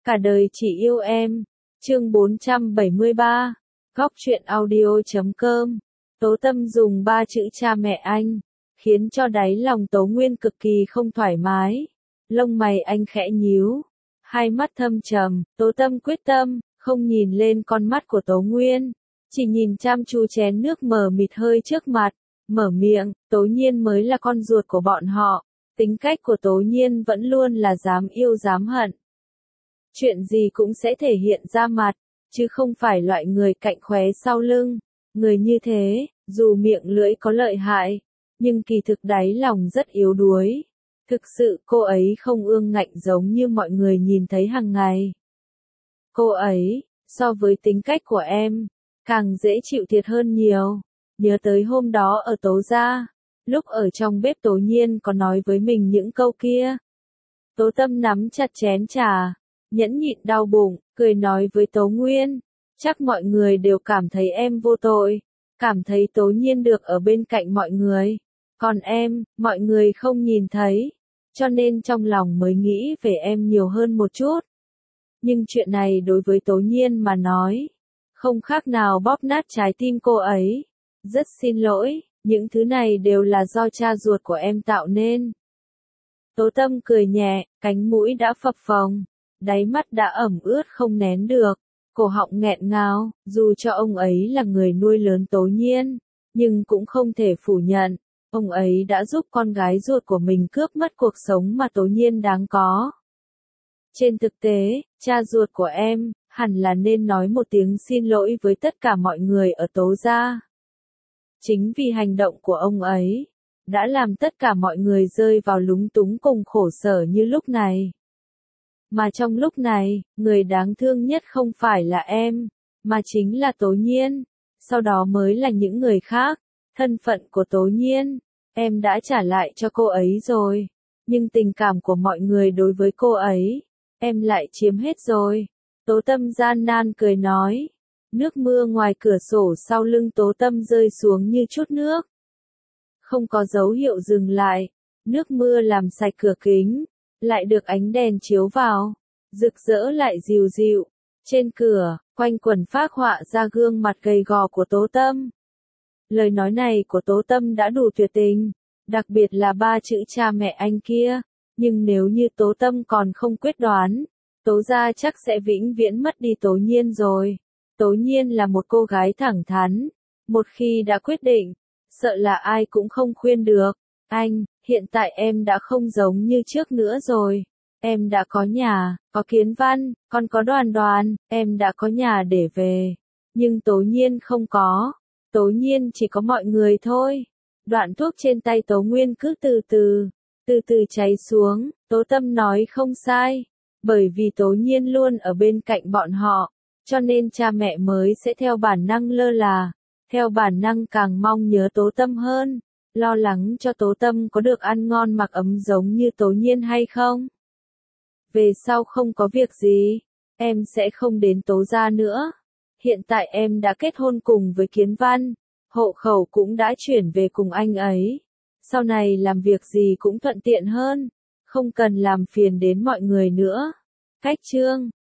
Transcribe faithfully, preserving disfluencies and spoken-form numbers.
Cả đời chỉ yêu em. Chương bốn trăm bảy mươi ba. Góc truyện audio chấm com. Tố Tâm dùng ba chữ cha mẹ anh, khiến cho đáy lòng Tố Nguyên cực kỳ không thoải mái. Lông mày anh khẽ nhíu, hai mắt thâm trầm, Tố Tâm quyết tâm, không nhìn lên con mắt của Tố Nguyên, chỉ nhìn chăm chú chén nước mờ mịt hơi trước mặt, mở miệng, Tố Nhiên mới là con ruột của bọn họ, tính cách của Tố Nhiên vẫn luôn là dám yêu dám hận. Chuyện gì cũng sẽ thể hiện ra mặt, chứ không phải loại người cạnh khóe sau lưng. Người như thế, dù miệng lưỡi có lợi hại, nhưng kỳ thực đáy lòng rất yếu đuối. Thực sự cô ấy không ương ngạnh giống như mọi người nhìn thấy hàng ngày. Cô ấy, so với tính cách của em, càng dễ chịu thiệt hơn nhiều. Nhớ tới hôm đó ở Tố gia, lúc ở trong bếp Tố Nhiên có nói với mình những câu kia. Tố Tâm nắm chặt chén trà, nhẫn nhịn đau bụng, cười nói với Tố Nguyên, chắc mọi người đều cảm thấy em vô tội, cảm thấy Tố Nhiên được ở bên cạnh mọi người. Còn em, mọi người không nhìn thấy, cho nên trong lòng mới nghĩ về em nhiều hơn một chút. Nhưng chuyện này đối với Tố Nhiên mà nói, không khác nào bóp nát trái tim cô ấy. Rất xin lỗi, những thứ này đều là do cha ruột của em tạo nên. Tố Tâm cười nhẹ, cánh mũi đã phập phồng, đáy mắt đã ẩm ướt không nén được, cổ họng nghẹn ngào, dù cho ông ấy là người nuôi lớn Tố Nhiên, nhưng cũng không thể phủ nhận, ông ấy đã giúp con gái ruột của mình cướp mất cuộc sống mà Tố Nhiên đáng có. Trên thực tế, cha ruột của em, hẳn là nên nói một tiếng xin lỗi với tất cả mọi người ở Tố gia. Chính vì hành động của ông ấy, đã làm tất cả mọi người rơi vào lúng túng cùng khổ sở như lúc này. Mà trong lúc này, người đáng thương nhất không phải là em, mà chính là Tố Nhiên, sau đó mới là những người khác. Thân phận của Tố Nhiên, em đã trả lại cho cô ấy rồi, nhưng tình cảm của mọi người đối với cô ấy, em lại chiếm hết rồi. Tố Tâm gian nan cười nói, nước mưa ngoài cửa sổ sau lưng Tố Tâm rơi xuống như chút nước. Không có dấu hiệu dừng lại, nước mưa làm sạch cửa kính, lại được ánh đèn chiếu vào, rực rỡ lại dịu dịu. Trên cửa, quanh quẩn phác họa ra gương mặt gầy gò của Tố Tâm. Lời nói này của Tố Tâm đã đủ tuyệt tình, đặc biệt là ba chữ cha mẹ anh kia, nhưng nếu như Tố Tâm còn không quyết đoán, Tố gia chắc sẽ vĩnh viễn mất đi Tố Nhiên rồi. Tố Nhiên là một cô gái thẳng thắn, một khi đã quyết định, sợ là ai cũng không khuyên được. Anh, hiện tại em đã không giống như trước nữa rồi. Em đã có nhà, có Kiến Văn, còn có Đoàn Đoàn, em đã có nhà để về. Nhưng Tố Nhiên không có. Tố Nhiên chỉ có mọi người thôi. Đoạn thuốc trên tay Tố Nguyên cứ từ từ, từ từ cháy xuống. Tố Tâm nói không sai, bởi vì Tố Nhiên luôn ở bên cạnh bọn họ, cho nên cha mẹ mới sẽ theo bản năng lơ là, theo bản năng càng mong nhớ Tố Tâm hơn, lo lắng cho Tố Tâm có được ăn ngon mặc ấm giống như Tố Nhiên hay không. Về sau không có việc gì, em sẽ không đến Tố gia nữa. Hiện tại em đã kết hôn cùng với Kiến Văn, hộ khẩu cũng đã chuyển về cùng anh ấy. Sau này làm việc gì cũng thuận tiện hơn, không cần làm phiền đến mọi người nữa. Cách chương